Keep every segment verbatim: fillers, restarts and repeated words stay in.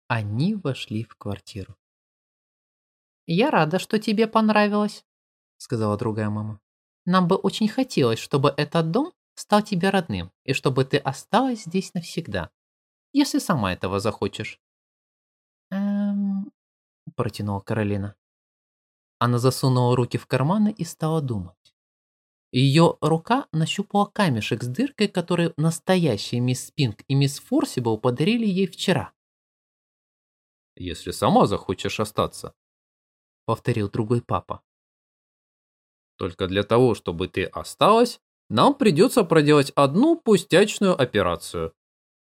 Они вошли в квартиру. «Я рада, что тебе понравилось», — сказала другая мама. «Нам бы очень хотелось, чтобы этот дом стал тебе родным, и чтобы ты осталась здесь навсегда, если сама этого захочешь». «Эм...» — протянула Каролина. Она засунула руки в карманы и стала думать. Ее рука нащупала камешек с дыркой, который настоящие мисс Пинк и мисс Форсибл подарили ей вчера. «Если сама захочешь остаться», — повторил другой папа. «Только для того, чтобы ты осталась, нам придется проделать одну пустячную операцию».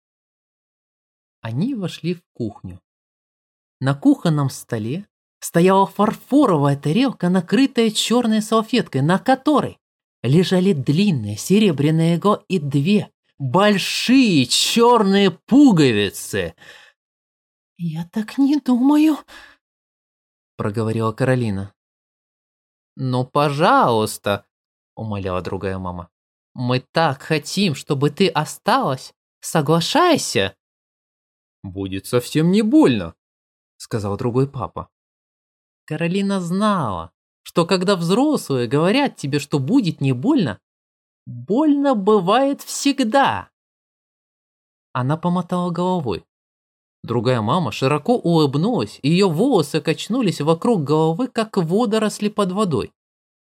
Они вошли в кухню. На кухонном столе стояла фарфоровая тарелка, накрытая черной салфеткой, на которой лежали длинные серебряные иглы и две большие черные пуговицы. «Я так не думаю», — проговорила Каролина. «Ну, пожалуйста», — умоляла другая мама. «Мы так хотим, чтобы ты осталась. Соглашайся». «Будет совсем не больно», — сказал другой папа. Каролина знала, что когда взрослые говорят тебе, что будет не больно, больно бывает всегда. Она помотала головой. Другая мама широко улыбнулась, и ее волосы качнулись вокруг головы, как водоросли под водой.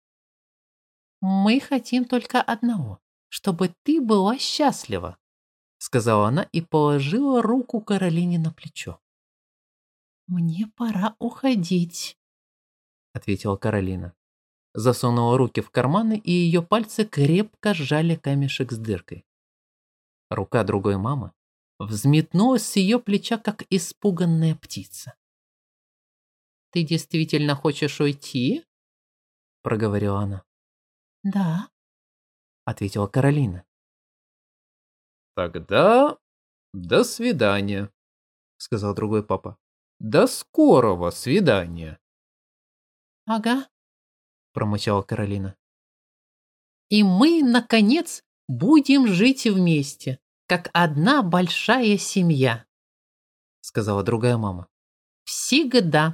«Мы хотим только одного, чтобы ты была счастлива», — сказала она и положила руку Каролине на плечо. «Мне пора уходить», — ответила Каролина. Засунула руки в карманы, и ее пальцы крепко сжали камешек с дыркой. Рука другой мамы взметнулась с ее плеча, как испуганная птица. «Ты действительно хочешь уйти?» — проговорила она. «Да», — ответила Каролина. «Тогда до свидания», — сказал другой папа. «До скорого свидания». «Ага», — промычала Каролина. «И мы, наконец, будем жить вместе, как одна большая семья», — сказала другая мама. «Всегда».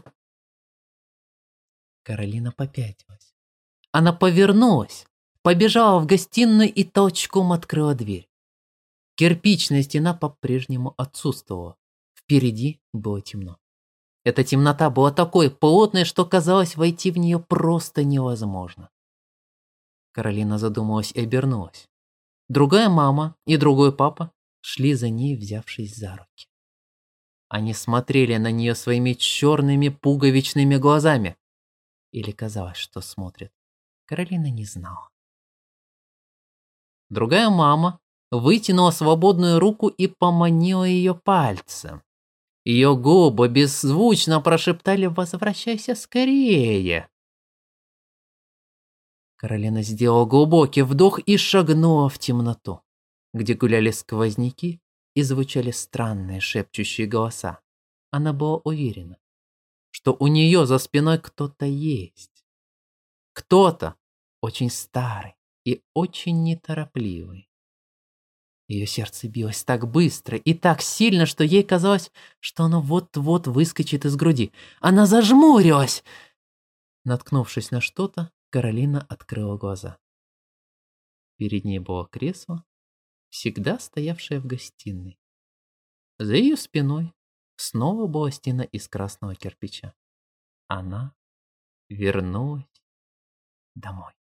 Каролина попятилась. Она повернулась, побежала в гостиную и толчком открыла дверь. Кирпичная стена по-прежнему отсутствовала. Впереди было темно. Эта темнота была такой плотной, что казалось, войти в нее просто невозможно. Каролина задумалась и обернулась. Другая мама и другой папа шли за ней, взявшись за руки. Они смотрели на нее своими черными пуговичными глазами. Или казалось, что смотрят. Каролина не знала. Другая мама вытянула свободную руку и поманила ее пальцем. Ее губы беззвучно прошептали «Возвращайся скорее!». Каролина сделала глубокий вдох и шагнула в темноту, где гуляли сквозняки и звучали странные шепчущие голоса. Она была уверена, что у нее за спиной кто-то есть. Кто-то очень старый и очень неторопливый. Ее сердце билось так быстро и так сильно, что ей казалось, что оно вот-вот выскочит из груди. Она зажмурилась. Наткнувшись на что-то, Каролина открыла глаза. Перед ней было кресло, всегда стоявшее в гостиной. За ее спиной снова была стена из красного кирпича. Она вернулась домой.